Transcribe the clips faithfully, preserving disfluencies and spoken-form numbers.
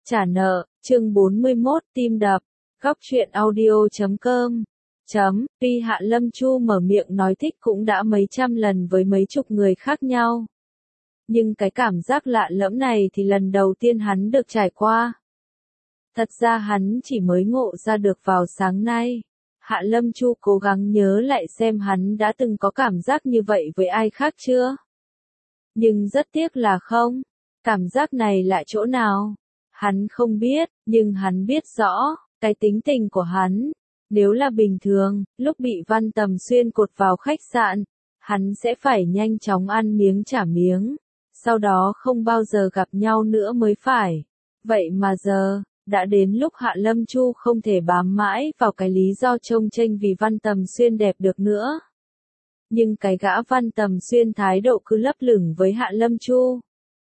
Trả nợ, chương bốn mươi mốt, tim đập, góc truyện audio chấm com. Chấm, tuy Hạ Lâm Chu mở miệng nói thích cũng đã mấy trăm lần với mấy chục người khác nhau. Nhưng cái cảm giác lạ lẫm này thì lần đầu tiên hắn được trải qua. Thật ra hắn chỉ mới ngộ ra được vào sáng nay. Hạ Lâm Chu cố gắng nhớ lại xem hắn đã từng có cảm giác như vậy với ai khác chưa. Nhưng rất tiếc là không. Cảm giác này lại chỗ nào? Hắn không biết, nhưng hắn biết rõ, cái tính tình của hắn. Nếu là bình thường, lúc bị Văn Tầm Xuyên cột vào khách sạn, hắn sẽ phải nhanh chóng ăn miếng trả miếng, sau đó không bao giờ gặp nhau nữa mới phải. Vậy mà giờ, đã đến lúc Hạ Lâm Chu không thể bám mãi vào cái lý do trông chênh vì Văn Tầm Xuyên đẹp được nữa. Nhưng cái gã Văn Tầm Xuyên thái độ cứ lấp lửng với Hạ Lâm Chu,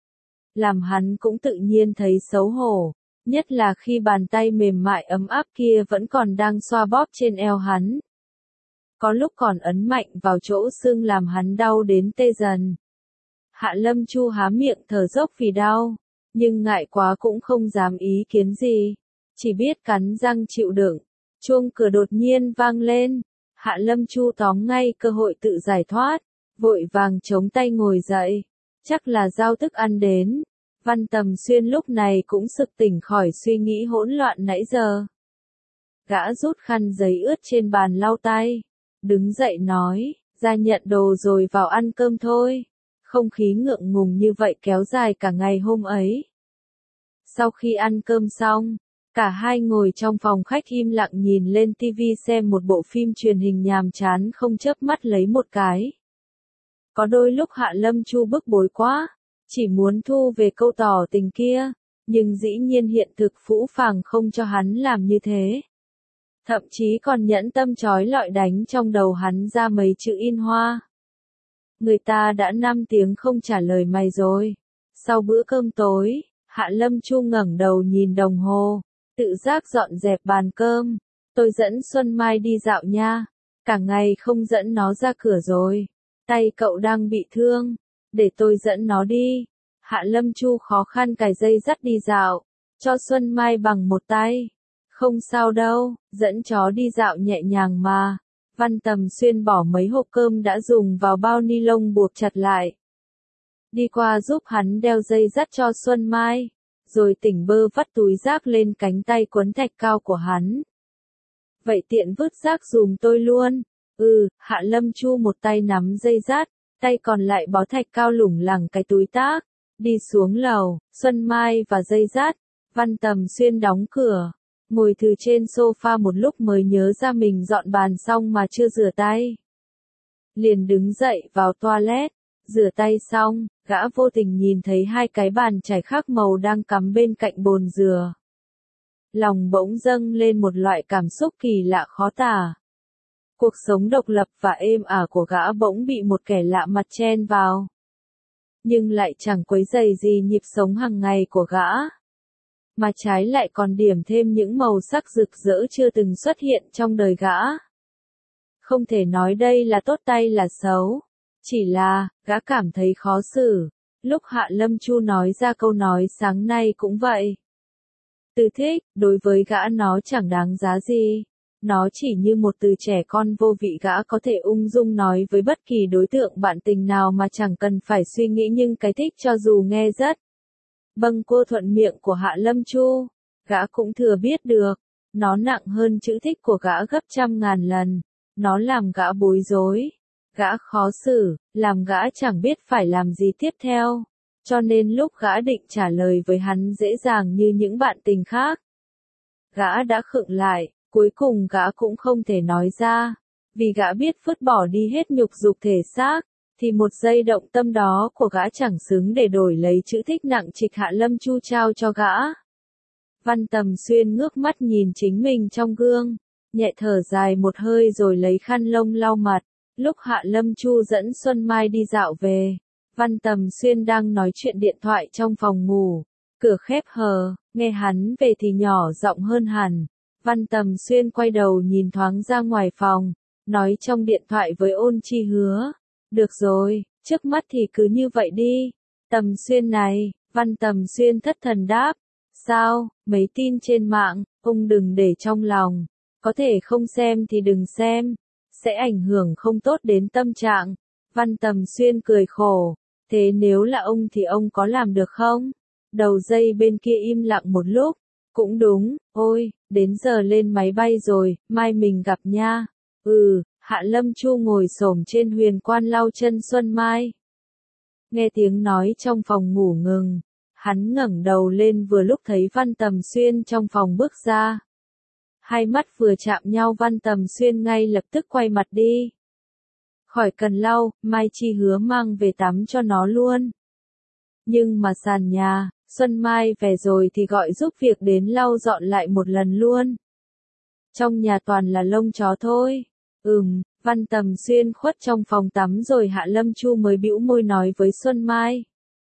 làm hắn cũng tự nhiên thấy xấu hổ, nhất là khi bàn tay mềm mại ấm áp kia vẫn còn đang xoa bóp trên eo hắn. Có lúc còn ấn mạnh vào chỗ xương làm hắn đau đến tê dần. Hạ Lâm Chu há miệng thở dốc vì đau, nhưng ngại quá cũng không dám ý kiến gì, chỉ biết cắn răng chịu đựng. Chuông cửa đột nhiên vang lên, Hạ Lâm Chu tóm ngay cơ hội tự giải thoát, vội vàng chống tay ngồi dậy. Chắc là giao thức ăn đến. Văn Tầm Xuyên lúc này cũng sực tỉnh khỏi suy nghĩ hỗn loạn nãy giờ. Gã rút khăn giấy ướt trên bàn lau tay, đứng dậy nói, ra nhận đồ rồi vào ăn cơm thôi. Không khí ngượng ngùng như vậy kéo dài cả ngày hôm ấy. Sau khi ăn cơm xong, cả hai ngồi trong phòng khách im lặng nhìn lên tivi xem một bộ phim truyền hình nhàm chán không chớp mắt lấy một cái. Có đôi lúc Hạ Lâm Chu bức bối quá, chỉ muốn thu về câu tỏ tình kia, nhưng dĩ nhiên hiện thực phũ phàng không cho hắn làm như thế. Thậm chí còn nhẫn tâm trói lọi đánh trong đầu hắn ra mấy chữ in hoa. Người ta đã năm tiếng không trả lời mày rồi. Sau bữa cơm tối, Hạ Lâm Chu ngẩng đầu nhìn đồng hồ, tự giác dọn dẹp bàn cơm. Tôi dẫn Xuân Mai đi dạo nha, cả ngày không dẫn nó ra cửa rồi. Tay cậu đang bị thương, để tôi dẫn nó đi. Hạ Lâm Chu khó khăn cài dây dắt đi dạo, cho Xuân Mai bằng một tay. Không sao đâu, dẫn chó đi dạo nhẹ nhàng mà. Văn Tầm Xuyên bỏ mấy hộp cơm đã dùng vào bao ni lông buộc chặt lại. Đi qua giúp hắn đeo dây dắt cho Xuân Mai, rồi tỉnh bơ vắt túi rác lên cánh tay quấn thạch cao của hắn. Vậy tiện vứt rác dùm tôi luôn. Ừ, Hạ Lâm Chu một tay nắm dây dắt, tay còn lại bó thạch cao lủng lẳng cái túi tác, đi xuống lầu. Xuân Mai và dây dắt, Văn Tầm Xuyên đóng cửa, ngồi từ trên sofa một lúc mới nhớ ra mình dọn bàn xong mà chưa rửa tay. Liền đứng dậy vào toilet, rửa tay xong, gã vô tình nhìn thấy hai cái bàn chải khác màu đang cắm bên cạnh bồn dừa. Lòng bỗng dâng lên một loại cảm xúc kỳ lạ khó tả. Cuộc sống độc lập và êm ả của gã bỗng bị một kẻ lạ mặt chen vào. Nhưng lại chẳng quấy rầy gì nhịp sống hàng ngày của gã. Mà trái lại còn điểm thêm những màu sắc rực rỡ chưa từng xuất hiện trong đời gã. Không thể nói đây là tốt tay là xấu. Chỉ là, gã cảm thấy khó xử. Lúc Hạ Lâm Chu nói ra câu nói sáng nay cũng vậy. Từ thích, đối với gã nó chẳng đáng giá gì. Nó chỉ như một từ trẻ con vô vị gã có thể ung dung nói với bất kỳ đối tượng bạn tình nào mà chẳng cần phải suy nghĩ, nhưng cái thích cho dù nghe rất bâng quơ thuận miệng của Hạ Lâm Chu, gã cũng thừa biết được, nó nặng hơn chữ thích của gã gấp trăm ngàn lần, nó làm gã bối rối, gã khó xử, làm gã chẳng biết phải làm gì tiếp theo, cho nên lúc gã định trả lời với hắn dễ dàng như những bạn tình khác. Gã đã khựng lại. Cuối cùng gã cũng không thể nói ra, vì gã biết vứt bỏ đi hết nhục dục thể xác, thì một giây động tâm đó của gã chẳng xứng để đổi lấy chữ thích nặng trịch Hạ Lâm Chu trao cho gã. Văn Tầm Xuyên ngước mắt nhìn chính mình trong gương, nhẹ thở dài một hơi rồi lấy khăn lông lau mặt. Lúc Hạ Lâm Chu dẫn Xuân Mai đi dạo về, Văn Tầm Xuyên đang nói chuyện điện thoại trong phòng ngủ, cửa khép hờ, nghe hắn về thì nhỏ giọng hơn hẳn. Văn Tầm Xuyên quay đầu nhìn thoáng ra ngoài phòng, nói trong điện thoại với Ôn Chi Hứa. Được rồi, trước mắt thì cứ như vậy đi. Tầm Xuyên này, Văn Tầm Xuyên thất thần đáp. sao, mấy tin trên mạng, ông đừng để trong lòng. Có thể không xem thì đừng xem. Sẽ ảnh hưởng không tốt đến tâm trạng. Văn Tầm Xuyên cười khổ. Thế nếu là ông thì ông có làm được không? Đầu dây bên kia im lặng một lúc. Cũng đúng, ôi, đến giờ lên máy bay rồi, mai mình gặp nha. Ừ, Hạ Lâm Chu ngồi xổm trên huyền quan lau chân Xuân Mai. Nghe tiếng nói trong phòng ngủ ngừng. Hắn ngẩng đầu lên vừa lúc thấy Văn Tầm Xuyên trong phòng bước ra. Hai mắt vừa chạm nhau Văn Tầm Xuyên ngay lập tức quay mặt đi. Khỏi cần lau, Mai Chi hứa mang về tắm cho nó luôn. Nhưng mà sàn nhà, Xuân Mai về rồi thì gọi giúp việc đến lau dọn lại một lần luôn. Trong nhà toàn là lông chó thôi. Ừm, Văn Tầm Xuyên khuất trong phòng tắm rồi Hạ Lâm Chu mới bĩu môi nói với Xuân Mai.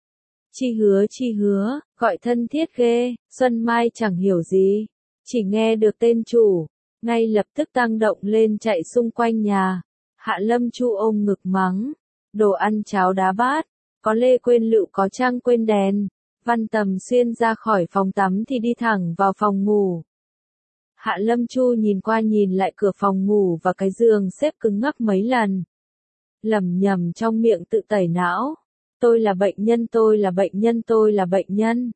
Chi hứa chi hứa, gọi thân thiết ghê, Xuân Mai chẳng hiểu gì. Chỉ nghe được tên chủ, ngay lập tức tăng động lên chạy xung quanh nhà. Hạ Lâm Chu ôm ngực mắng. Đồ ăn cháo đá bát, có lê quên lựu có trăng quên đèn. Văn Tầm Xuyên ra khỏi phòng tắm thì đi thẳng vào phòng ngủ. Hạ Lâm Chu nhìn qua nhìn lại cửa phòng ngủ và cái giường xếp cứng ngắc mấy lần. Lẩm nhẩm trong miệng tự tẩy não. Tôi là bệnh nhân, tôi là bệnh nhân, tôi là bệnh nhân.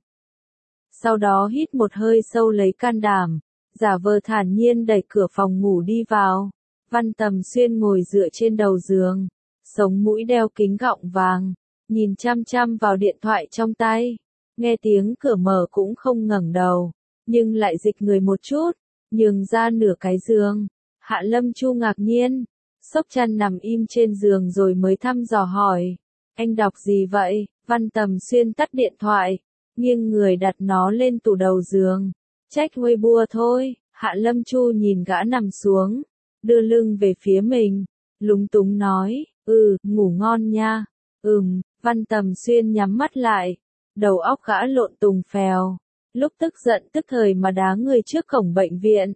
Sau đó hít một hơi sâu lấy can đảm, giả vờ thản nhiên đẩy cửa phòng ngủ đi vào. Văn Tầm Xuyên ngồi dựa trên đầu giường, sống mũi đeo kính gọng vàng, nhìn chăm chăm vào điện thoại trong tay. Nghe tiếng cửa mở cũng không ngẩng đầu, nhưng lại dịch người một chút, nhường ra nửa cái giường. Hạ Lâm Chu ngạc nhiên, xốc chăn nằm im trên giường rồi mới thăm dò hỏi. Anh đọc gì vậy? Văn Tầm Xuyên tắt điện thoại, nghiêng người đặt nó lên tủ đầu giường. Trách Weibo thôi. Hạ Lâm Chu nhìn gã nằm xuống, đưa lưng về phía mình, lúng túng nói, ừ, ngủ ngon nha. Ừm, Văn Tầm Xuyên nhắm mắt lại, đầu óc gã lộn tùng phèo, lúc tức giận tức thời mà đá người trước cổng bệnh viện.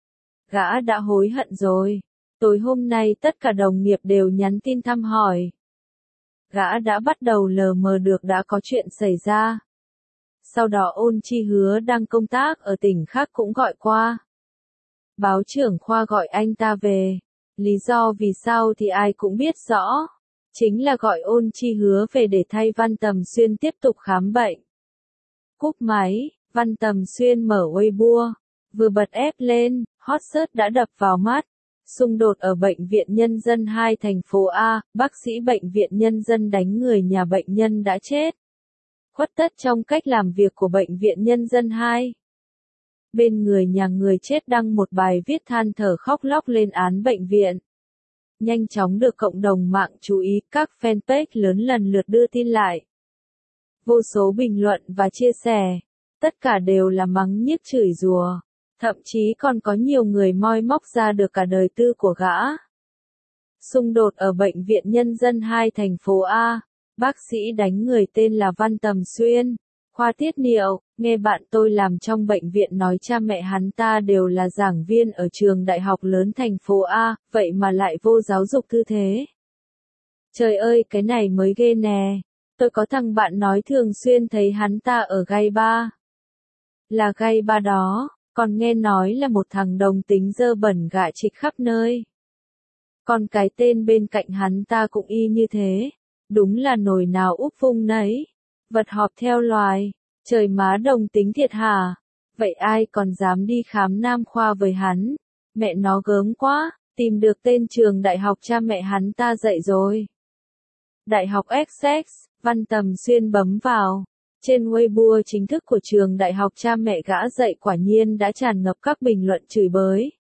Gã đã hối hận rồi, tối hôm nay tất cả đồng nghiệp đều nhắn tin thăm hỏi. Gã đã bắt đầu lờ mờ được đã có chuyện xảy ra. Sau đó Ôn Chi Hứa đang công tác ở tỉnh khác cũng gọi qua. Báo trưởng khoa gọi anh ta về. Lý do vì sao thì ai cũng biết rõ. Chính là gọi Ôn Chi Hứa về để thay Văn Tầm Xuyên tiếp tục khám bệnh. Cúp máy, Văn Tầm Xuyên mở Weibo. Vừa bật ép lên, hot search đã đập vào mắt. Xung đột ở Bệnh viện Nhân dân hai thành phố A, bác sĩ Bệnh viện Nhân dân đánh người nhà bệnh nhân đã chết. Khuất tất trong cách làm việc của Bệnh viện Nhân dân hai. Bên người nhà người chết đăng một bài viết than thở khóc lóc lên án bệnh viện. Nhanh chóng được cộng đồng mạng chú ý, các fanpage lớn lần lượt đưa tin lại. Vô số bình luận và chia sẻ, tất cả đều là mắng nhiếc chửi rủa. Thậm chí còn có nhiều người moi móc ra được cả đời tư của gã. Xung đột ở Bệnh viện Nhân dân hai thành phố A, bác sĩ đánh người tên là Văn Tầm Xuyên, khoa tiết niệu, nghe bạn tôi làm trong bệnh viện nói cha mẹ hắn ta đều là giảng viên ở trường đại học lớn thành phố A, vậy mà lại vô giáo dục tư thế. Trời ơi cái này mới ghê nè, tôi có thằng bạn nói thường xuyên thấy hắn ta ở gay bar. Là gay bar đó. Còn nghe nói là một thằng đồng tính dơ bẩn gạ trịch khắp nơi. Còn cái tên bên cạnh hắn ta cũng y như thế. Đúng là nồi nào úp vung nấy. Vật họp theo loài. Trời má đồng tính thiệt hả? Vậy ai còn dám đi khám nam khoa với hắn? Mẹ nó gớm quá, tìm được tên trường đại học cha mẹ hắn ta dạy rồi. Đại học Essex, Văn Tầm Xuyên bấm vào. Trên Weibo chính thức của trường đại học cha mẹ gã dạy quả nhiên đã tràn ngập các bình luận chửi bới.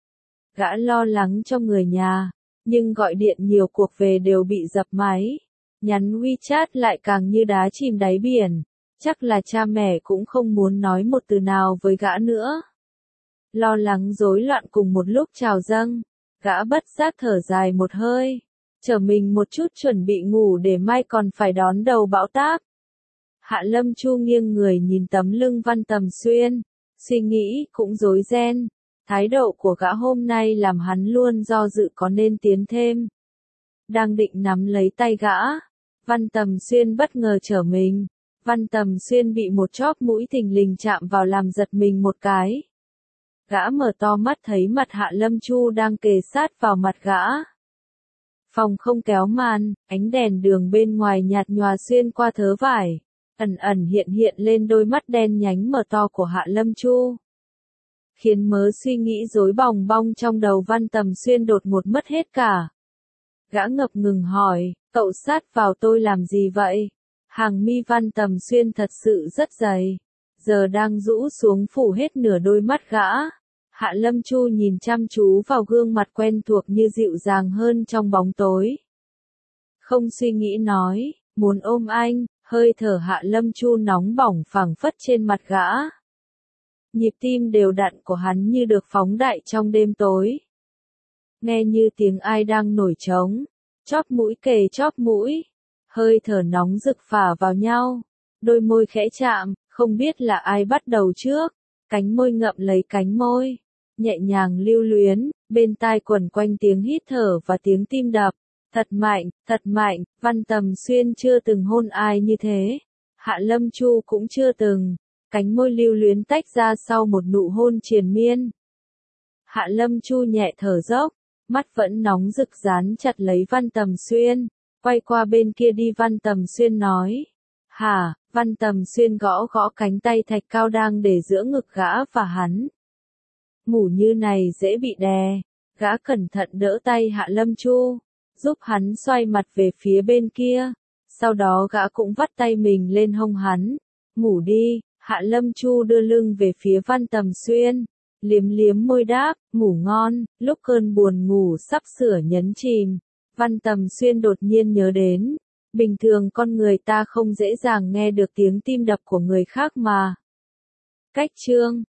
Gã lo lắng cho người nhà, nhưng gọi điện nhiều cuộc về đều bị dập máy. Nhắn WeChat lại càng như đá chìm đáy biển. Chắc là cha mẹ cũng không muốn nói một từ nào với gã nữa. Lo lắng rối loạn cùng một lúc trào dâng. Gã bất giác thở dài một hơi. Chở mình một chút chuẩn bị ngủ để mai còn phải đón đầu bão táp. Hạ Lâm Chu nghiêng người nhìn tấm lưng Văn Tầm Xuyên, suy nghĩ cũng rối ren. Thái độ của gã hôm nay làm hắn luôn do dự có nên tiến thêm. Đang định nắm lấy tay gã, Văn Tầm Xuyên bất ngờ trở mình, Văn Tầm Xuyên bị một chóp mũi thình lình chạm vào làm giật mình một cái. Gã mở to mắt thấy mặt Hạ Lâm Chu đang kề sát vào mặt gã. Phòng không kéo màn, ánh đèn đường bên ngoài nhạt nhòa xuyên qua thớ vải, ẩn ẩn hiện hiện lên đôi mắt đen nhánh mở to của Hạ Lâm Chu. Khiến mớ suy nghĩ rối bòng bong trong đầu Văn Tầm Xuyên đột ngột mất hết cả. Gã ngập ngừng hỏi, cậu sát vào tôi làm gì vậy? Hàng mi Văn Tầm Xuyên thật sự rất dày, giờ đang rũ xuống phủ hết nửa đôi mắt gã. Hạ Lâm Chu nhìn chăm chú vào gương mặt quen thuộc như dịu dàng hơn trong bóng tối. Không suy nghĩ nói, muốn ôm anh, hơi thở Hạ Lâm Chu nóng bỏng phảng phất trên mặt gã. Nhịp tim đều đặn của hắn như được phóng đại trong đêm tối. Nghe như tiếng ai đang nổi trống, chóp mũi kề chóp mũi, hơi thở nóng rực phả vào nhau, đôi môi khẽ chạm, không biết là ai bắt đầu trước, cánh môi ngậm lấy cánh môi, nhẹ nhàng lưu luyến, bên tai quẩn quanh tiếng hít thở và tiếng tim đập, thật mạnh, thật mạnh, Văn Tầm Xuyên chưa từng hôn ai như thế, Hạ Lâm Chu cũng chưa từng, cánh môi lưu luyến tách ra sau một nụ hôn triền miên. Hạ Lâm Chu nhẹ thở dốc, mắt vẫn nóng rực dán chặt lấy Văn Tầm Xuyên, quay qua bên kia đi. Văn Tầm Xuyên nói, hả? Văn Tầm Xuyên gõ gõ cánh tay thạch cao đang để giữa ngực gã và hắn. Ngủ như này dễ bị đè, gã cẩn thận đỡ tay Hạ Lâm Chu, giúp hắn xoay mặt về phía bên kia, sau đó gã cũng vắt tay mình lên hông hắn. Ngủ đi, Hạ Lâm Chu đưa lưng về phía Văn Tầm Xuyên, liếm liếm môi đáp, ngủ ngon. Lúc cơn buồn ngủ sắp sửa nhấn chìm, Văn Tầm Xuyên đột nhiên nhớ đến, bình thường con người ta không dễ dàng nghe được tiếng tim đập của người khác mà. Cách chương